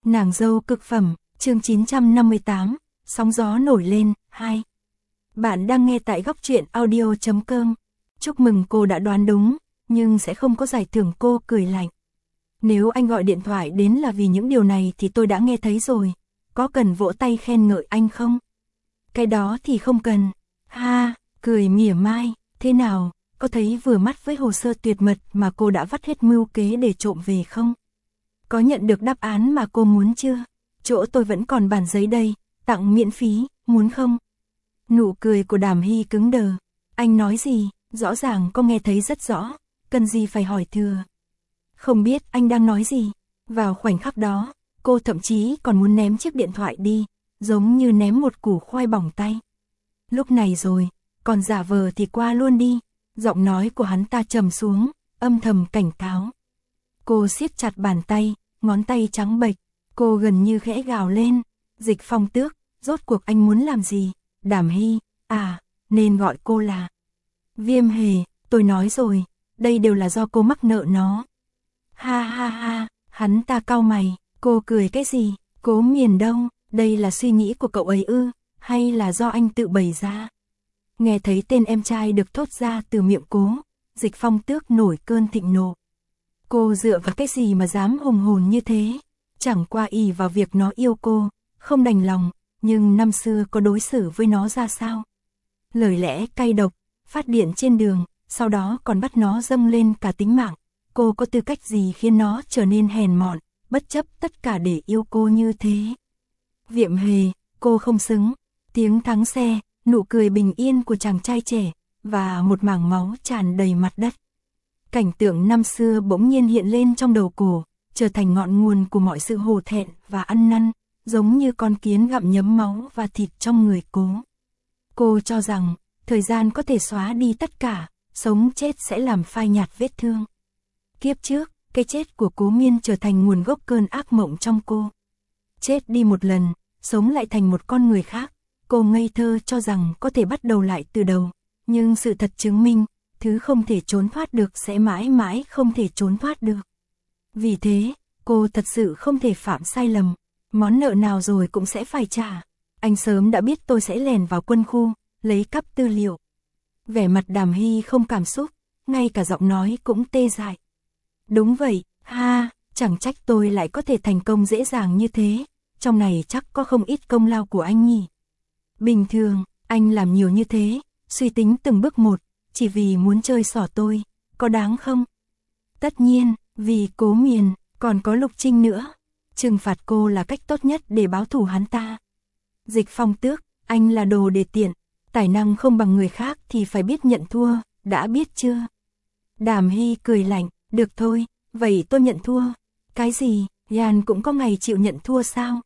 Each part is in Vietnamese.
Nàng dâu cực phẩm, chương 958, sóng gió nổi lên, 2. Bạn đang nghe tại góc truyện audio.com. Chúc mừng cô đã đoán đúng, nhưng sẽ không có giải thưởng, cô cười lạnh. Nếu anh gọi điện thoại đến là vì những điều này thì tôi đã nghe thấy rồi. Có cần vỗ tay khen ngợi anh không? Cái đó thì không cần. Ha, cười mỉa mai, thế nào, có thấy vừa mắt với hồ sơ tuyệt mật mà cô đã vắt hết mưu kế để trộm về không? Có nhận được đáp án mà cô muốn chưa? Chỗ tôi vẫn còn bản giấy đây, tặng miễn phí, muốn không? Nụ cười của Đàm Hy cứng đờ. Anh nói gì? Rõ ràng cô nghe thấy rất rõ, cần gì phải hỏi thừa. Không biết anh đang nói gì. Vào khoảnh khắc đó, cô thậm chí còn muốn ném chiếc điện thoại đi, giống như ném một củ khoai bỏng tay. Lúc này rồi, còn giả vờ thì qua luôn đi. Giọng nói của hắn ta trầm xuống, âm thầm cảnh cáo. Cô siết chặt bàn tay, ngón tay trắng bệch, cô gần như khẽ gào lên. Dịch Phong Tước, rốt cuộc anh muốn làm gì? Đàm Hy, nên gọi cô là Viêm Hề, tôi nói rồi, đây đều là do cô mắc nợ nó. Ha ha ha, hắn ta cau mày, cô cười cái gì? Cố Miền đâu, đây là suy nghĩ của cậu ấy ư, hay là do anh tự bày ra? Nghe thấy tên em trai được thốt ra từ miệng Cố, Dịch Phong Tước nổi cơn thịnh nộ. Cô dựa vào cái gì mà dám hùng hồn như thế? Chẳng qua ỷ vào việc nó yêu cô, không đành lòng, nhưng năm xưa có đối xử với nó ra sao? Lời lẽ cay độc, phát điện trên đường, sau đó còn bắt nó dâng lên cả tính mạng. Cô có tư cách gì khiến nó trở nên hèn mọn, bất chấp tất cả để yêu cô như thế? Viêm Hề, cô không xứng. Tiếng thắng xe, nụ cười bình yên của chàng trai trẻ, và một mảng máu tràn đầy mặt đất. Cảnh tượng năm xưa bỗng nhiên hiện lên trong đầu cô, trở thành ngọn nguồn của mọi sự hổ thẹn và ăn năn, giống như con kiến gặm nhấm máu và thịt trong người Cố. Cô cho rằng, thời gian có thể xóa đi tất cả, sống chết sẽ làm phai nhạt vết thương. Kiếp trước, cái chết của Cố Miên trở thành nguồn gốc cơn ác mộng trong cô. Chết đi một lần, sống lại thành một con người khác, cô ngây thơ cho rằng có thể bắt đầu lại từ đầu, nhưng sự thật chứng minh, thứ không thể trốn thoát được sẽ mãi mãi không thể trốn thoát được. Vì thế, cô thật sự không thể phạm sai lầm, món nợ nào rồi cũng sẽ phải trả. Anh sớm đã biết tôi sẽ lèn vào quân khu, lấy cắp tư liệu. Vẻ mặt Đàm Hy không cảm xúc, ngay cả giọng nói cũng tê dại. Đúng vậy, chẳng trách tôi lại có thể thành công dễ dàng như thế, trong này chắc có không ít công lao của anh nhỉ. Bình thường, anh làm nhiều như thế, suy tính từng bước một, chỉ vì muốn chơi xỏ tôi, có đáng không? Tất nhiên, vì Cố Miền, còn có Lục Trinh nữa. Trừng phạt cô là cách tốt nhất để báo thù hắn ta. Dịch Phong Tước, anh là đồ đề tiện, tài năng không bằng người khác thì phải biết nhận thua, đã biết chưa? Đàm Hy cười lạnh, được thôi, vậy tôi nhận thua. Cái gì, Yan cũng có ngày chịu nhận thua sao?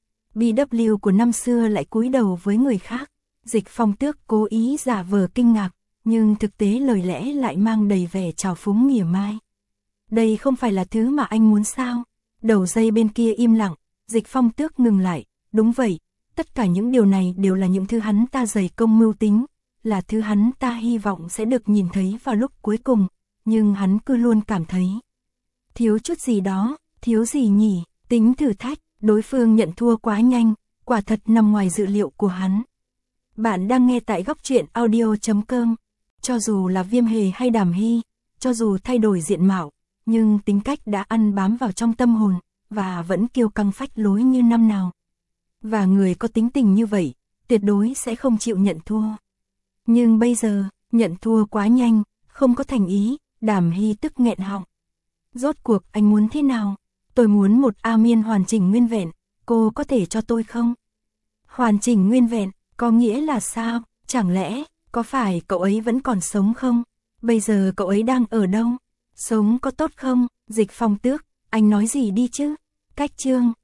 BW của năm xưa lại cúi đầu với người khác. Dịch Phong Tước cố ý giả vờ kinh ngạc, nhưng thực tế lời lẽ lại mang đầy vẻ trào phúng mỉa mai. Đây không phải là thứ mà anh muốn sao? Đầu dây bên kia im lặng, Dịch Phong Tước ngừng lại, đúng vậy, tất cả những điều này đều là những thứ hắn ta dày công mưu tính, là thứ hắn ta hy vọng sẽ được nhìn thấy vào lúc cuối cùng, nhưng hắn cứ luôn cảm thấy thiếu chút gì đó, thiếu gì nhỉ? Tính thử thách, đối phương nhận thua quá nhanh, quả thật nằm ngoài dự liệu của hắn. Bạn đang nghe tại góc truyện audio.com. Cho dù là Viêm Hề hay Đàm Hy, cho dù thay đổi diện mạo, nhưng tính cách đã ăn bám vào trong tâm hồn, và vẫn kiêu căng phách lối như năm nào. Và người có tính tình như vậy, tuyệt đối sẽ không chịu nhận thua. Nhưng bây giờ, nhận thua quá nhanh, không có thành ý, Đàm Hy tức nghẹn họng. Rốt cuộc anh muốn thế nào? Tôi muốn một A Miên hoàn chỉnh nguyên vẹn, cô có thể cho tôi không? Hoàn chỉnh nguyên vẹn, có nghĩa là sao? Chẳng lẽ, có phải cậu ấy vẫn còn sống không? Bây giờ cậu ấy đang ở đâu? Sống có tốt không? Dịch Phong Tước, anh nói gì đi chứ? Cách chương